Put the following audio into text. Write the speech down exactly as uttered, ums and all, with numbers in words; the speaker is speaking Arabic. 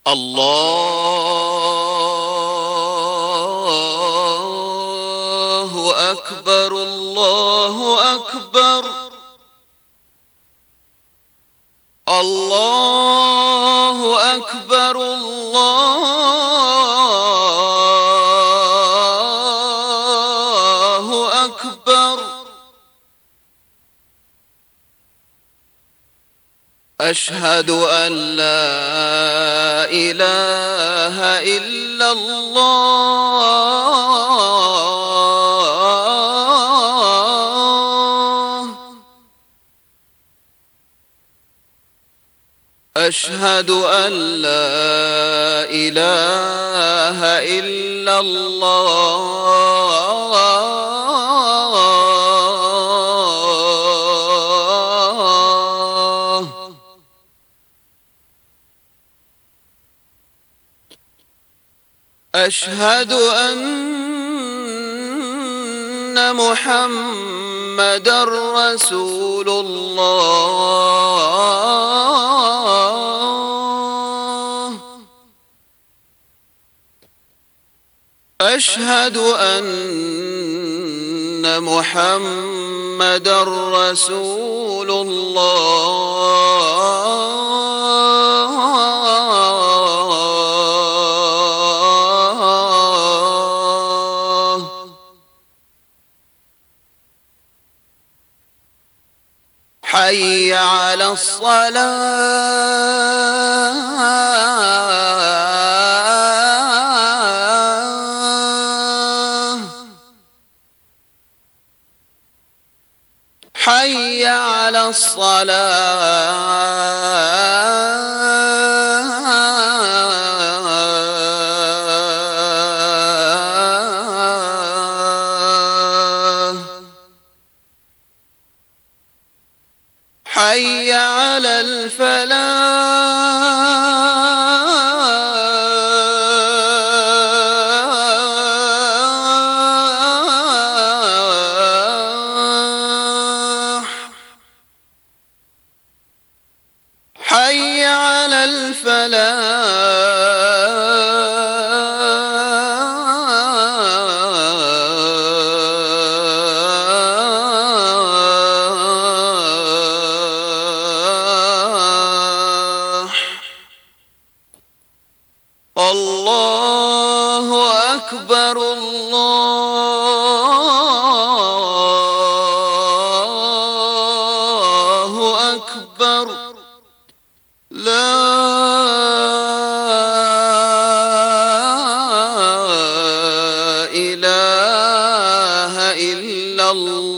الله أكبر الله أكبر الله أكبر الله أكبر أشهد أن لا إله إلا الله أشهد أن لا إله إلا الله أشهد أن محمدًا رسول الله أشهد أن محمدًا رسول الله حي على الصلاة حي على الصلاة حي على الفلاح حي على الفلاح الله أكبر الله أكبر لا إله إلا الله